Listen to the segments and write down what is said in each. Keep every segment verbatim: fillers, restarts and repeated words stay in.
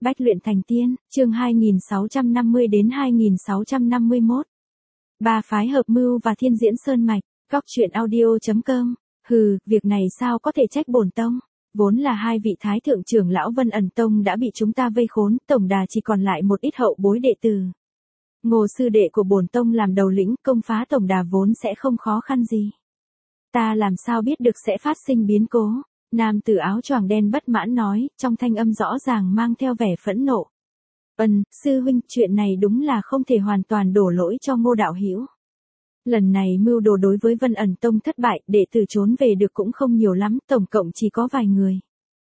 Bách luyện thành tiên, chương hai nghìn sáu trăm năm mươi đến hai nghìn sáu trăm năm mươi mốt. Ba phái hợp mưu và thiên diễn sơn mạch, góc truyện audio.com. Hừ, việc này sao có thể trách bổn tông? Vốn là hai vị thái thượng trưởng lão Vân ẩn tông đã bị chúng ta vây khốn, tổng đà chỉ còn lại một ít hậu bối đệ tử. Ngô sư đệ của bổn tông làm đầu lĩnh, công phá tổng đà vốn sẽ không khó khăn gì. Ta làm sao biết được sẽ phát sinh biến cố? Nam tử áo choàng đen bất mãn nói, trong thanh âm rõ ràng mang theo vẻ phẫn nộ. Ân, sư huynh, chuyện này đúng là không thể hoàn toàn đổ lỗi cho Ngô đạo hữu. Lần này mưu đồ đối với Vân ẩn tông thất bại, đệ tử trốn về được cũng không nhiều lắm, tổng cộng chỉ có vài người.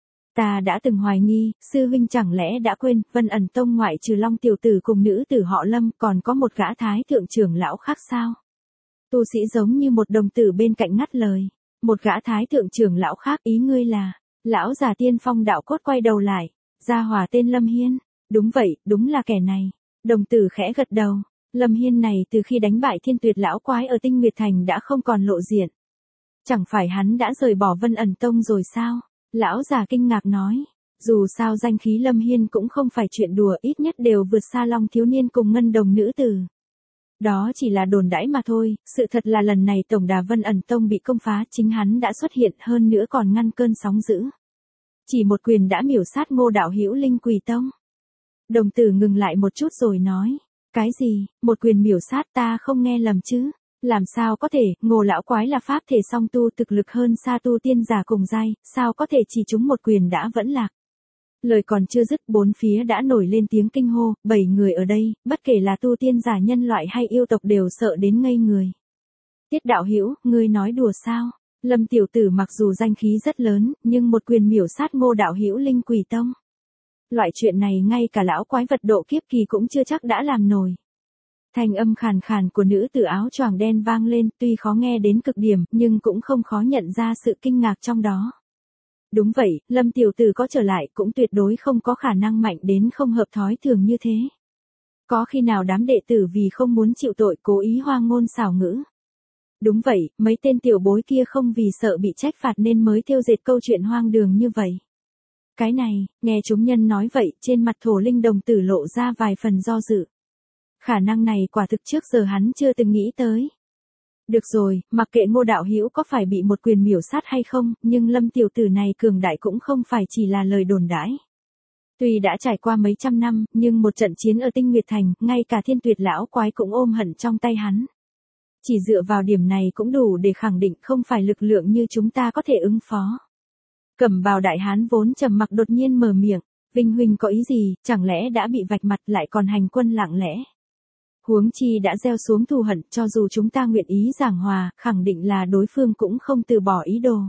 Ta đã từng hoài nghi, sư huynh chẳng lẽ đã quên, Vân ẩn tông ngoại trừ Long tiểu tử cùng nữ tử họ Lâm, còn có một gã thái thượng trưởng lão khác sao? Tu sĩ giống như một đồng tử bên cạnh ngắt lời. Một gã thái thượng trưởng lão khác, ý ngươi là, lão già tiên phong đạo cốt quay đầu lại, gia hỏa tên Lâm Hiên. Đúng vậy, đúng là kẻ này. Đồng tử khẽ gật đầu. Lâm Hiên này từ khi đánh bại thiên tuyệt lão quái ở Tinh Nguyệt Thành đã không còn lộ diện. Chẳng phải hắn đã rời bỏ Vân ẩn tông rồi sao? Lão già kinh ngạc nói. Dù sao danh khí Lâm Hiên cũng không phải chuyện đùa, ít nhất đều vượt xa Long thiếu niên cùng Ngân đồng nữ tử. Đó chỉ là đồn đãi mà thôi, sự thật là lần này tổng đà Vân ẩn tông bị công phá, chính hắn đã xuất hiện, hơn nữa còn ngăn cơn sóng dữ. Chỉ một quyền đã miểu sát Ngô đạo hữu Linh Quỷ Tông. Đồng tử ngừng lại một chút rồi nói, cái gì, một quyền miểu sát, ta không nghe lầm chứ? Làm sao có thể, Ngô lão quái là pháp thể song tu, thực lực hơn xa tu tiên giả cùng giai, sao có thể chỉ trúng một quyền đã vẫn lạc? Lời còn chưa dứt, bốn phía đã nổi lên tiếng kinh hô, bảy người ở đây, bất kể là tu tiên giả nhân loại hay yêu tộc đều sợ đến ngây người. Tiết đạo hữu, ngươi nói đùa sao? Lâm tiểu tử mặc dù danh khí rất lớn, nhưng một quyền miểu sát Ngô đạo hữu Linh Quỷ Tông. Loại chuyện này ngay cả lão quái vật độ kiếp kỳ cũng chưa chắc đã làm nổi. Thanh âm khàn khàn của nữ tử áo choàng đen vang lên, tuy khó nghe đến cực điểm, nhưng cũng không khó nhận ra sự kinh ngạc trong đó. Đúng vậy, Lâm tiểu tử có trở lại cũng tuyệt đối không có khả năng mạnh đến không hợp thói thường như thế. Có khi nào đám đệ tử vì không muốn chịu tội cố ý hoang ngôn xảo ngữ? Đúng vậy, mấy tên tiểu bối kia không vì sợ bị trách phạt nên mới thêu dệt câu chuyện hoang đường như vậy. Cái này, nghe chúng nhân nói vậy, trên mặt Thổ Linh đồng tử lộ ra vài phần do dự. Khả năng này quả thực trước giờ hắn chưa từng nghĩ tới. Được rồi, mặc kệ Ngô đạo hữu có phải bị một quyền miểu sát hay không, nhưng Lâm tiểu tử này cường đại cũng không phải chỉ là lời đồn đãi. Tuy đã trải qua mấy trăm năm, nhưng một trận chiến ở Tinh Nguyệt Thành, ngay cả thiên tuyệt lão quái cũng ôm hận trong tay hắn. Chỉ dựa vào điểm này cũng đủ để khẳng định không phải lực lượng như chúng ta có thể ứng phó. Cẩm bào đại hán vốn trầm mặc đột nhiên mở miệng, Vinh huynh có ý gì, chẳng lẽ đã bị vạch mặt lại còn hành quân lặng lẽ? Huống chi đã gieo xuống thù hận, cho dù chúng ta nguyện ý giảng hòa, khẳng định là đối phương cũng không từ bỏ ý đồ.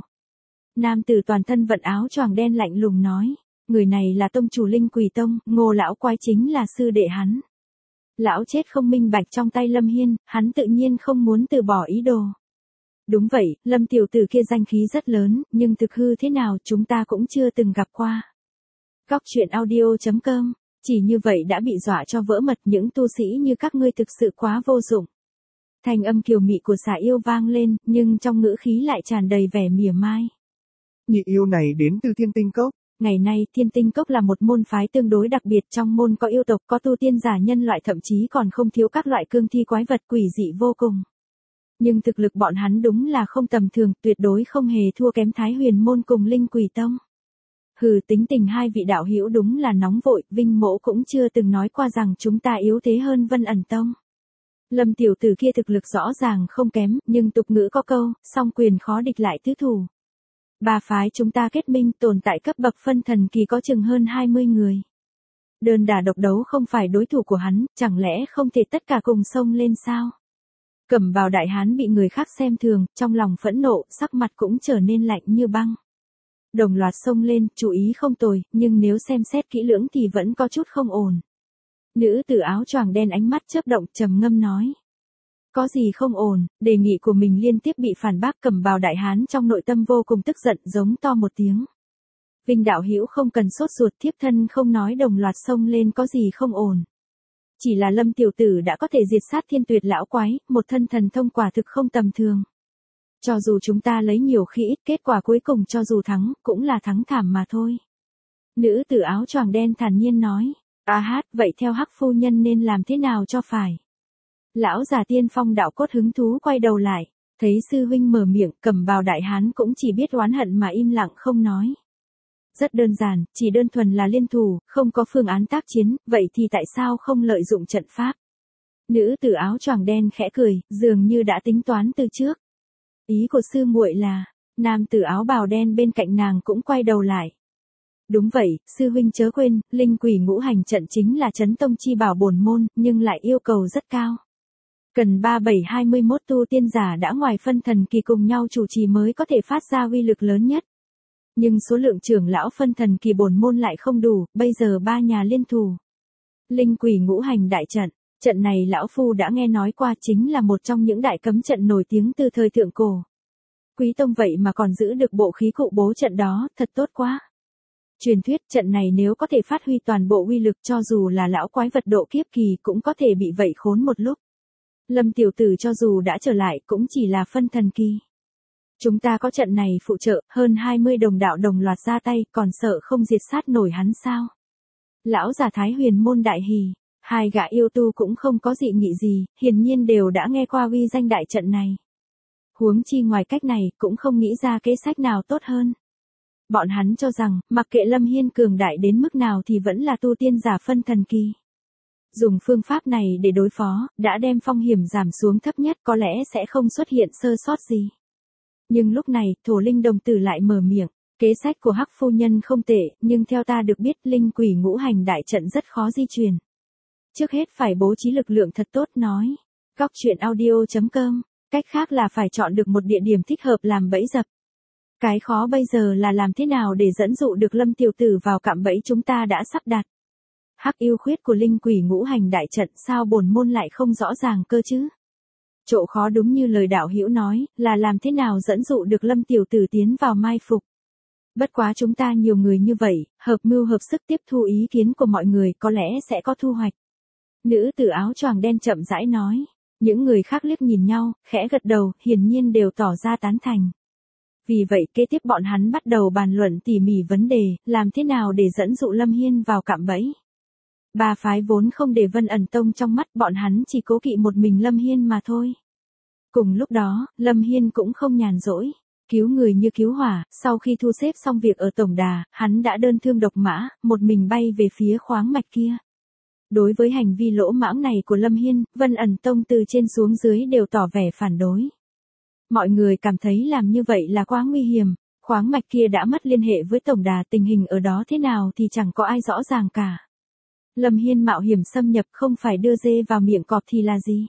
Nam tử toàn thân vận áo choàng đen lạnh lùng nói, người này là tông chủ Linh Quỷ Tông, Ngô lão quái chính là sư đệ hắn. Lão chết không minh bạch trong tay Lâm Hiên, hắn tự nhiên không muốn từ bỏ ý đồ. Đúng vậy, Lâm tiểu tử kia danh khí rất lớn, nhưng thực hư thế nào chúng ta cũng chưa từng gặp qua. Góc truyện audio.com. Chỉ như vậy đã bị dọa cho vỡ mật, những tu sĩ như các ngươi thực sự quá vô dụng. Thanh âm kiều mị của xà yêu vang lên, nhưng trong ngữ khí lại tràn đầy vẻ mỉa mai. Nhị yêu này đến từ Thiên Tinh Cốc. Ngày nay Thiên Tinh Cốc là một môn phái tương đối đặc biệt, trong môn có yêu tộc, có tu tiên giả nhân loại, thậm chí còn không thiếu các loại cương thi quái vật quỷ dị vô cùng. Nhưng thực lực bọn hắn đúng là không tầm thường, tuyệt đối không hề thua kém Thái Huyền môn cùng Linh Quỷ Tông. Hừ, tính tình hai vị đạo hữu đúng là nóng vội, Vinh mỗ cũng chưa từng nói qua rằng chúng ta yếu thế hơn Vân ẩn tông. Lâm tiểu tử kia thực lực rõ ràng không kém, nhưng tục ngữ có câu, song quyền khó địch lại tứ thủ. Ba phái chúng ta kết minh, tồn tại cấp bậc phân thần kỳ có chừng hơn hai mươi người. Đơn đả độc đấu không phải đối thủ của hắn, chẳng lẽ không thể tất cả cùng xông lên sao? Cẩm bào đại hán bị người khác xem thường, trong lòng phẫn nộ, sắc mặt cũng trở nên lạnh như băng. Đồng loạt xông lên, chú ý không tồi, nhưng nếu xem xét kỹ lưỡng thì vẫn có chút không ổn. Nữ tử áo choàng đen ánh mắt chớp động, trầm ngâm nói. Có gì không ổn? Đề nghị của mình liên tiếp bị phản bác. Cẩm bào đại hán trong nội tâm vô cùng tức giận, giống to một tiếng. Vinh đạo hữu không cần sốt ruột, thiếp thân không nói đồng loạt xông lên có gì không ổn. Chỉ là Lâm tiểu tử đã có thể diệt sát thiên tuyệt lão quái, một thân thần thông quả thực không tầm thường. Cho dù chúng ta lấy nhiều khi ít, kết quả cuối cùng cho dù thắng, cũng là thắng thảm mà thôi. Nữ tử áo choàng đen thản nhiên nói. A hát, vậy theo Hắc phu nhân nên làm thế nào cho phải? Lão già tiên phong đạo cốt hứng thú quay đầu lại, thấy sư huynh mở miệng, Cẩm Bào đại hán cũng chỉ biết oán hận mà im lặng không nói. Rất đơn giản, chỉ đơn thuần là liên thủ, không có phương án tác chiến, vậy thì tại sao không lợi dụng trận pháp? Nữ tử áo choàng đen khẽ cười, dường như đã tính toán từ trước. Ý của sư muội là, nam tử áo bào đen bên cạnh nàng cũng quay đầu lại. Đúng vậy, sư huynh chớ quên, linh quỷ ngũ hành trận chính là chấn tông chi bảo bổn môn, nhưng lại yêu cầu rất cao. Cần ba bảy hai mươi mốt tu tiên giả đã ngoài phân thần kỳ cùng nhau chủ trì mới có thể phát ra uy lực lớn nhất. Nhưng số lượng trưởng lão phân thần kỳ bổn môn lại không đủ, bây giờ ba nhà liên thủ. Linh quỷ ngũ hành đại trận, trận này lão phu đã nghe nói qua, chính là một trong những đại cấm trận nổi tiếng từ thời thượng cổ. Quý tông vậy mà còn giữ được bộ khí cụ bố trận đó, thật tốt quá. Truyền thuyết trận này nếu có thể phát huy toàn bộ uy lực, cho dù là lão quái vật độ kiếp kỳ cũng có thể bị vậy khốn một lúc. Lâm tiểu tử cho dù đã trở lại cũng chỉ là phân thần kỳ. Chúng ta có trận này phụ trợ, hơn hai mươi đồng đạo đồng loạt ra tay, còn sợ không diệt sát nổi hắn sao? Lão già Thái Huyền môn đại hỉ, hai gã yêu tu cũng không có dị nghị gì, hiển nhiên đều đã nghe qua uy danh đại trận này. Huống chi ngoài cách này, cũng không nghĩ ra kế sách nào tốt hơn. Bọn hắn cho rằng, mặc kệ Lâm Hiên cường đại đến mức nào thì vẫn là tu tiên giả phân thần kỳ. Dùng phương pháp này để đối phó, đã đem phong hiểm giảm xuống thấp nhất, có lẽ sẽ không xuất hiện sơ sót gì. Nhưng lúc này, Thổ Linh đồng tử lại mở miệng, kế sách của Hắc phu nhân không tệ, nhưng theo ta được biết linh quỷ ngũ hành đại trận rất khó di chuyển. Trước hết phải bố trí lực lượng thật tốt nói. Góc truyện audio chấm com, cách khác là phải chọn được một địa điểm thích hợp làm bẫy dập. Cái khó bây giờ là làm thế nào để dẫn dụ được Lâm tiểu tử vào cạm bẫy chúng ta đã sắp đặt. Hắc yêu khuyết của linh quỷ ngũ hành đại trận sao bổn môn lại không rõ ràng cơ chứ? Chỗ khó đúng như lời đạo hữu nói, là làm thế nào dẫn dụ được Lâm tiểu tử tiến vào mai phục. Bất quá chúng ta nhiều người như vậy, hợp mưu hợp sức tiếp thu ý kiến của mọi người, có lẽ sẽ có thu hoạch. Nữ tử áo choàng đen chậm rãi nói. Những người khác liếc nhìn nhau, khẽ gật đầu, hiển nhiên đều tỏ ra tán thành. Vì vậy kế tiếp bọn hắn bắt đầu bàn luận tỉ mỉ vấn đề, làm thế nào để dẫn dụ Lâm Hiên vào cạm bẫy. Ba phái vốn không để Vân ẩn tông trong mắt, bọn hắn chỉ cố kỵ một mình Lâm Hiên mà thôi. Cùng lúc đó, Lâm Hiên cũng không nhàn rỗi, cứu người như cứu hỏa, sau khi thu xếp xong việc ở tổng đà, hắn đã đơn thương độc mã, một mình bay về phía khoáng mạch kia. Đối với hành vi lỗ mãng này của Lâm Hiên, Vân ẩn tông từ trên xuống dưới đều tỏ vẻ phản đối. Mọi người cảm thấy làm như vậy là quá nguy hiểm, khoáng mạch kia đã mất liên hệ với tổng đà, tình hình ở đó thế nào thì chẳng có ai rõ ràng cả. Lâm Hiên mạo hiểm xâm nhập không phải đưa dê vào miệng cọp thì là gì?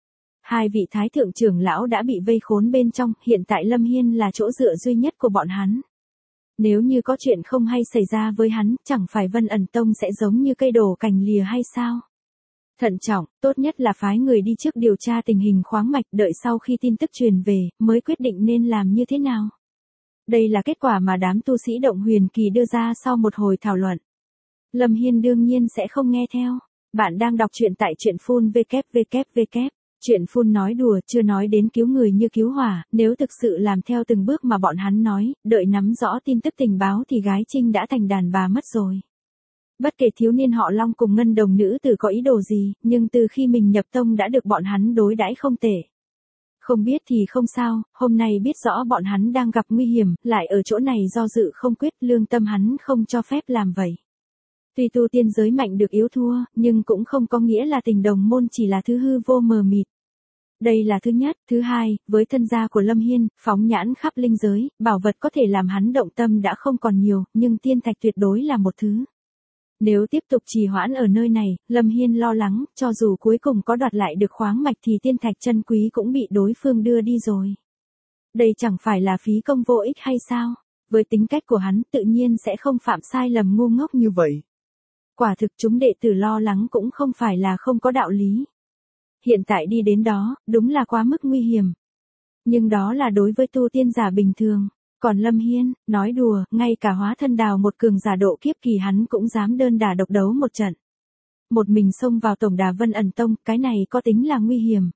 Hai vị thái thượng trưởng lão đã bị vây khốn bên trong, hiện tại Lâm Hiên là chỗ dựa duy nhất của bọn hắn. Nếu như có chuyện không hay xảy ra với hắn, chẳng phải Vân ẩn tông sẽ giống như cây đổ cành lìa hay sao? Thận trọng, tốt nhất là phái người đi trước điều tra tình hình khoáng mạch, đợi sau khi tin tức truyền về, mới quyết định nên làm như thế nào. Đây là kết quả mà đám tu sĩ động huyền kỳ đưa ra sau một hồi thảo luận. Lâm Hiên đương nhiên sẽ không nghe theo. Bạn đang đọc truyện tại truyện phun vê vê vê. Truyện phun nói đùa, chưa nói đến cứu người như cứu hỏa, nếu thực sự làm theo từng bước mà bọn hắn nói, đợi nắm rõ tin tức tình báo thì gái Trinh đã thành đàn bà mất rồi. Bất kể thiếu niên họ Long cùng ngân đồng nữ tử có ý đồ gì, nhưng từ khi mình nhập tông đã được bọn hắn đối đãi không tệ. Không biết thì không sao, hôm nay biết rõ bọn hắn đang gặp nguy hiểm, lại ở chỗ này do dự không quyết, lương tâm hắn không cho phép làm vậy. Tuy tu tiên giới mạnh được yếu thua, nhưng cũng không có nghĩa là tình đồng môn chỉ là thứ hư vô mờ mịt. Đây là thứ nhất, thứ hai, với thân gia của Lâm Hiên, phóng nhãn khắp linh giới, bảo vật có thể làm hắn động tâm đã không còn nhiều, nhưng tiên thạch tuyệt đối là một thứ. Nếu tiếp tục trì hoãn ở nơi này, Lâm Hiên lo lắng, cho dù cuối cùng có đoạt lại được khoáng mạch thì tiên thạch chân quý cũng bị đối phương đưa đi rồi. Đây chẳng phải là phí công vô ích hay sao? Với tính cách của hắn, tự nhiên sẽ không phạm sai lầm ngu ngốc như vậy. Quả thực chúng đệ tử lo lắng cũng không phải là không có đạo lý. Hiện tại đi đến đó, đúng là quá mức nguy hiểm. Nhưng đó là đối với tu tiên giả bình thường. Còn Lâm Hiên, nói đùa, ngay cả hóa thân đào một cường giả độ kiếp kỳ hắn cũng dám đơn đả độc đấu một trận. Một mình xông vào tổng đà Vân ẩn tông, cái này có tính là nguy hiểm.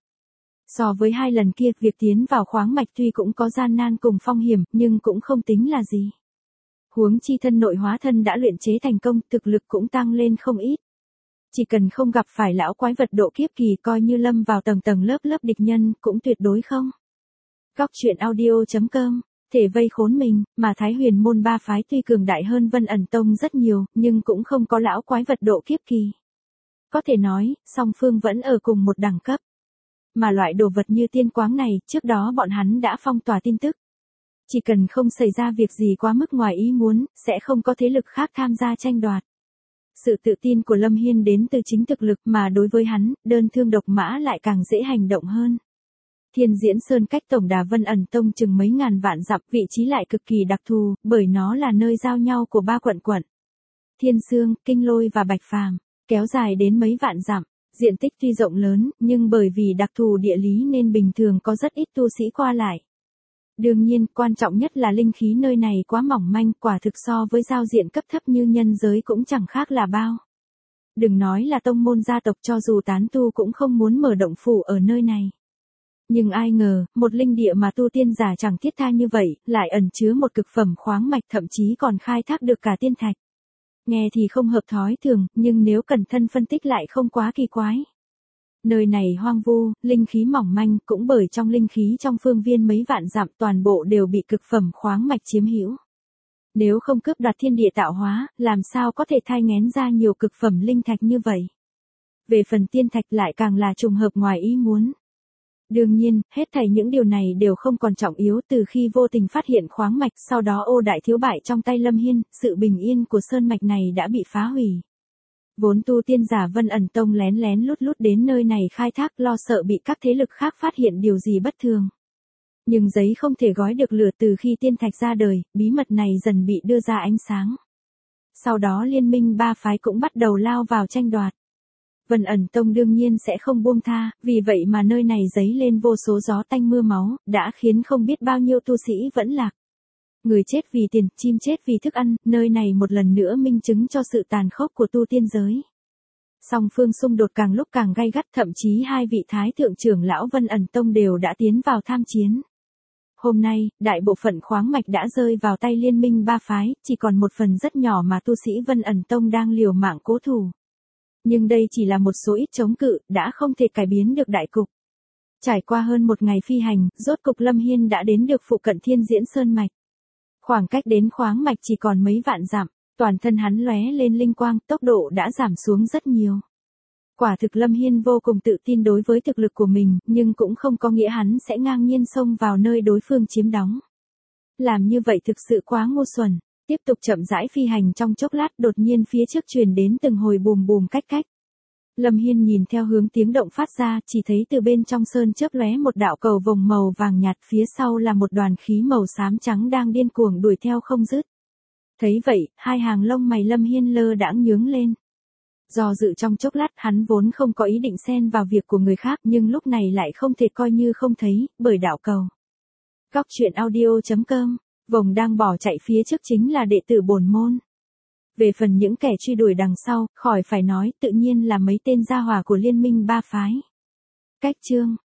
So với hai lần kia, việc tiến vào khoáng mạch tuy cũng có gian nan cùng phong hiểm, nhưng cũng không tính là gì. Huống chi thân nội hóa thân đã luyện chế thành công, thực lực cũng tăng lên không ít. Chỉ cần không gặp phải lão quái vật độ kiếp kỳ coi như lâm vào tầng tầng lớp lớp địch nhân, cũng tuyệt đối không. Góc truyện audio chấm com, thể vây khốn mình, mà Thái Huyền môn ba phái tuy cường đại hơn Vân ẩn tông rất nhiều, nhưng cũng không có lão quái vật độ kiếp kỳ. Có thể nói, song phương vẫn ở cùng một đẳng cấp. Mà loại đồ vật như tiên quáng này, trước đó bọn hắn đã phong tỏa tin tức. Chỉ cần không xảy ra việc gì quá mức ngoài ý muốn, sẽ không có thế lực khác tham gia tranh đoạt. Sự tự tin của Lâm Hiên đến từ chính thực lực, mà đối với hắn, đơn thương độc mã lại càng dễ hành động hơn. Thiên Diễn Sơn cách tổng đà Vân ẩn tông chừng mấy ngàn vạn dặm, vị trí lại cực kỳ đặc thù, bởi nó là nơi giao nhau của ba quận quận. Thiên Sương, Kinh Lôi và Bạch Phàm, kéo dài đến mấy vạn dặm. Diện tích tuy rộng lớn, nhưng bởi vì đặc thù địa lý nên bình thường có rất ít tu sĩ qua lại. Đương nhiên, quan trọng nhất là linh khí nơi này quá mỏng manh, quả thực so với giao diện cấp thấp như nhân giới cũng chẳng khác là bao. Đừng nói là tông môn gia tộc, cho dù tán tu cũng không muốn mở động phủ ở nơi này. Nhưng ai ngờ, một linh địa mà tu tiên giả chẳng thiết tha như vậy, lại ẩn chứa một cực phẩm khoáng mạch, thậm chí còn khai thác được cả tiên thạch. Nghe thì không hợp thói thường, nhưng nếu cẩn thận phân tích lại không quá kỳ quái. Nơi này hoang vu, linh khí mỏng manh, cũng bởi trong linh khí trong phương viên mấy vạn dặm toàn bộ đều bị cực phẩm khoáng mạch chiếm hữu. Nếu không cướp đoạt thiên địa tạo hóa, làm sao có thể thai nghén ra nhiều cực phẩm linh thạch như vậy? Về phần tiên thạch lại càng là trùng hợp ngoài ý muốn. Đương nhiên, hết thảy những điều này đều không còn trọng yếu, từ khi vô tình phát hiện khoáng mạch, sau đó ô đại thiếu bại trong tay Lâm Hiên, sự bình yên của sơn mạch này đã bị phá hủy. Vốn tu tiên giả Vân ẩn tông lén lén lút lút đến nơi này khai thác, lo sợ bị các thế lực khác phát hiện điều gì bất thường. Nhưng giấy không thể gói được lửa, từ khi tiên thạch ra đời, bí mật này dần bị đưa ra ánh sáng. Sau đó liên minh ba phái cũng bắt đầu lao vào tranh đoạt. Vân ẩn tông đương nhiên sẽ không buông tha, vì vậy mà nơi này dấy lên vô số gió tanh mưa máu, đã khiến không biết bao nhiêu tu sĩ vẫn lạc. Người chết vì tiền, chim chết vì thức ăn, nơi này một lần nữa minh chứng cho sự tàn khốc của tu tiên giới. Song phương xung đột càng lúc càng gay gắt, thậm chí hai vị thái thượng trưởng lão Vân ẩn tông đều đã tiến vào tham chiến. Hôm nay, đại bộ phận khoáng mạch đã rơi vào tay liên minh ba phái, chỉ còn một phần rất nhỏ mà tu sĩ Vân ẩn tông đang liều mạng cố thủ. Nhưng đây chỉ là một số ít chống cự, đã không thể cải biến được đại cục. Trải qua hơn một ngày phi hành, rốt cục Lâm Hiên đã đến được phụ cận Thiên Diễn Sơn mạch. Khoảng cách đến khoáng mạch chỉ còn mấy vạn dặm, toàn thân hắn lóe lên linh quang, tốc độ đã giảm xuống rất nhiều. Quả thực Lâm Hiên vô cùng tự tin đối với thực lực của mình, nhưng cũng không có nghĩa hắn sẽ ngang nhiên xông vào nơi đối phương chiếm đóng. Làm như vậy thực sự quá ngu xuẩn. Tiếp tục chậm rãi phi hành trong chốc lát, đột nhiên phía trước truyền đến từng hồi bùm bùm cách cách. Lâm Hiên nhìn theo hướng tiếng động phát ra, chỉ thấy từ bên trong sơn chớp lóe một đạo cầu vồng màu vàng nhạt, phía sau là một đoàn khí màu xám trắng đang điên cuồng đuổi theo không dứt. Thấy vậy, hai hàng lông mày Lâm Hiên lơ đãng nhướng lên. Do dự trong chốc lát, hắn vốn không có ý định xen vào việc của người khác, nhưng lúc này lại không thể coi như không thấy, bởi đạo cầu. Góc truyện audio chấm com, vồng đang bỏ chạy phía trước chính là đệ tử bổn môn. Về phần những kẻ truy đuổi đằng sau, khỏi phải nói, tự nhiên là mấy tên gia hỏa của liên minh ba phái. Cách chương